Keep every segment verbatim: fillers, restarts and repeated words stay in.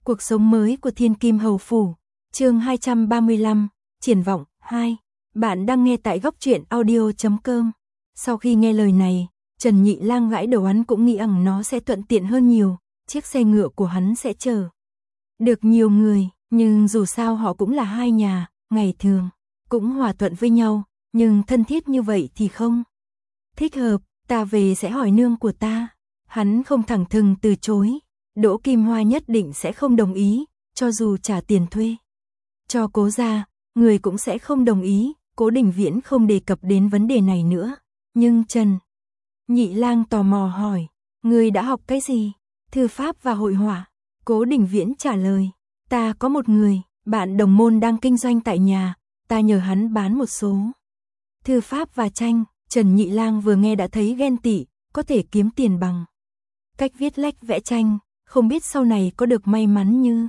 Cuộc sống mới của Thiên Kim Hầu Phủ, chương hai trăm ba mươi lăm, triển vọng hai. Bạn đang nghe tại góc truyện audio chấm com. Sau khi nghe lời này, Trần Nhị Lang gãi đầu, hắn cũng nghĩ rằng nó sẽ thuận tiện hơn nhiều, chiếc xe ngựa của hắn sẽ chở được nhiều người, nhưng dù sao họ cũng là hai nhà, ngày thường cũng hòa thuận với nhau, nhưng thân thiết như vậy thì không thích hợp. Ta về sẽ hỏi nương của ta. Hắn không thẳng thừng từ chối. Đỗ Kim Hoa nhất định sẽ không đồng ý, cho dù trả tiền thuê cho Cố gia, người cũng sẽ không đồng ý. Cố Đình Viễn không đề cập đến vấn đề này nữa, nhưng Trần Nhị Lang tò mò hỏi, người đã học cái gì? Thư pháp và hội họa. Cố Đình Viễn trả lời, ta có một người bạn đồng môn đang kinh doanh tại nhà, ta nhờ hắn bán một số thư pháp và tranh. Trần Nhị Lang vừa nghe đã thấy ghen tị, có thể kiếm tiền bằng cách viết lách vẽ tranh, không biết sau này có được may mắn như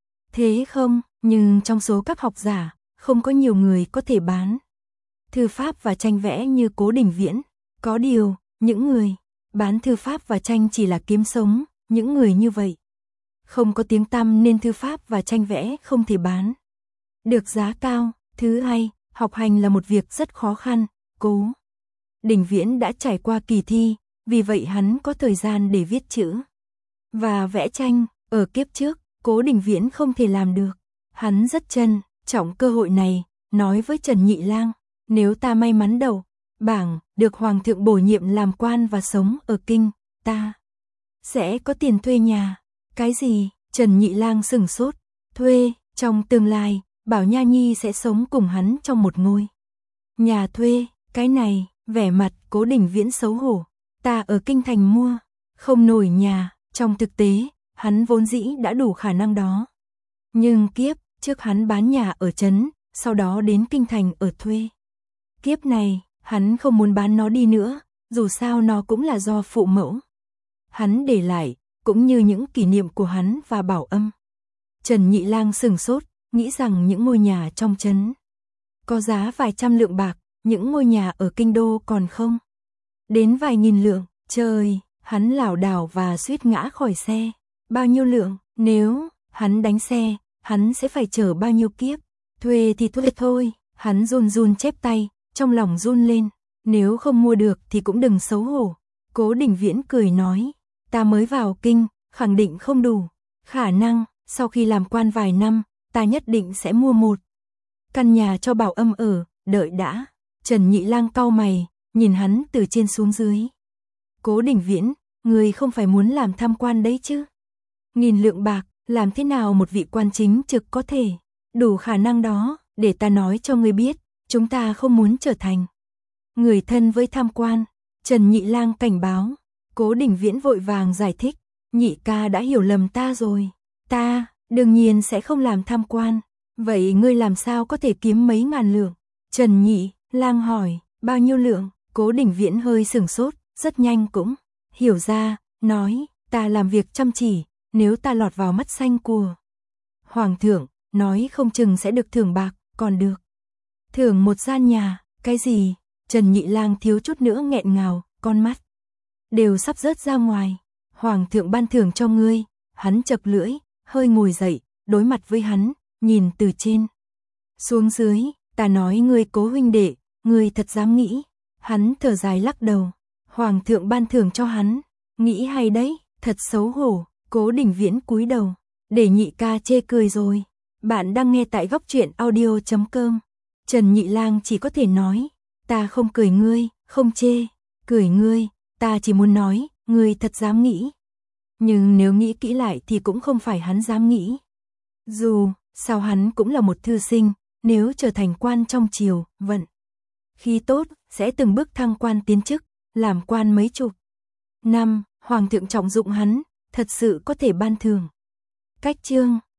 thế không, nhưng trong số các học giả, không có nhiều người có thể bán thư pháp và tranh vẽ như Cố Đình Viễn. Có điều, những người bán thư pháp và tranh chỉ là kiếm sống, những người như vậy không có tiếng tăm nên thư pháp và tranh vẽ không thể bán được giá cao. Thứ hai, học hành là một việc rất khó khăn. Cố Đình Viễn đã trải qua kỳ thi, vì vậy hắn có thời gian để viết chữ và vẽ tranh. Ở kiếp trước, Cố Đình Viễn không thể làm được. Hắn rất trân trọng cơ hội này, nói với Trần Nhị Lang, nếu ta may mắn đầu bảng, được Hoàng thượng bổ nhiệm làm quan và sống ở kinh, ta sẽ có tiền thuê nhà. Cái gì? Trần Nhị Lang sửng sốt. Thuê, trong tương lai, Bảo Nha Nhi sẽ sống cùng hắn trong một ngôi nhà thuê. Cái này, vẻ mặt Cố Đình Viễn xấu hổ. Ta ở kinh thành mua không nổi nhà. Trong thực tế, hắn vốn dĩ đã đủ khả năng đó. Nhưng kiếp trước hắn bán nhà ở trấn, sau đó đến kinh thành ở thuê. Kiếp này, hắn không muốn bán nó đi nữa, dù sao nó cũng là do phụ mẫu hắn để lại, cũng như những kỷ niệm của hắn và Bảo Âm. Trần Nhị Lang sửng sốt, nghĩ rằng những ngôi nhà trong trấn có giá vài trăm lượng bạc, những ngôi nhà ở kinh đô còn không đến vài nghìn lượng. Trời, hắn lảo đảo và suýt ngã khỏi xe. Bao nhiêu lượng? Nếu hắn đánh xe, hắn sẽ phải chở bao nhiêu kiếp? Thuê thì thuê thôi. Hắn run run chép tay, trong lòng run lên. Nếu không mua được thì cũng đừng xấu hổ. Cố Đình Viễn cười nói, ta mới vào kinh, khẳng định không đủ khả năng. Sau khi làm quan vài năm, ta nhất định sẽ mua một căn nhà cho Bảo Âm ở. Đợi đã. Trần Nhị Lang cau mày, nhìn hắn từ trên xuống dưới. Cố Đình Viễn, người không phải muốn làm tham quan đấy chứ? Nghìn lượng bạc, làm thế nào một vị quan chính trực có thể đủ khả năng đó? Để ta nói cho ngươi biết, chúng ta không muốn trở thành người thân với tham quan. Trần Nhị Lang cảnh báo. Cố Đình Viễn vội vàng giải thích, Nhị ca đã hiểu lầm ta rồi. Ta, đương nhiên sẽ không làm tham quan. Vậy ngươi làm sao có thể kiếm mấy ngàn lượng? Trần Nhị Lang hỏi, bao nhiêu lượng? Cố Đình Viễn hơi sửng sốt, rất nhanh cũng hiểu ra, nói, ta làm việc chăm chỉ, nếu ta lọt vào mắt xanh của Hoàng thượng, nói không chừng sẽ được thưởng bạc, còn được thưởng một gian nhà. Cái gì? Trần Nhị Lang thiếu chút nữa nghẹn ngào, con mắt đều sắp rớt ra ngoài. Hoàng thượng ban thưởng cho ngươi. Hắn chập lưỡi, hơi ngồi dậy, đối mặt với hắn, nhìn từ trên xuống dưới. Ta nói ngươi Cố huynh đệ, ngươi thật dám nghĩ? Hắn thở dài lắc đầu. Hoàng thượng ban thưởng cho hắn, nghĩ hay đấy, thật xấu hổ. Cố Đình Viễn cúi đầu, để Nhị ca chê cười rồi. Bạn đang nghe tại góc truyện audio chấm com. Trần Nhị Lang chỉ có thể nói, ta không cười ngươi, không chê cười ngươi, ta chỉ muốn nói, ngươi thật dám nghĩ. Nhưng nếu nghĩ kỹ lại thì cũng không phải hắn dám nghĩ. Dù sao hắn cũng là một thư sinh, nếu trở thành quan trong triều, vận khi tốt, sẽ từng bước thăng quan tiến chức, làm quan mấy chục năm. Hoàng thượng trọng dụng hắn, thật sự có thể ban thưởng. Cách chương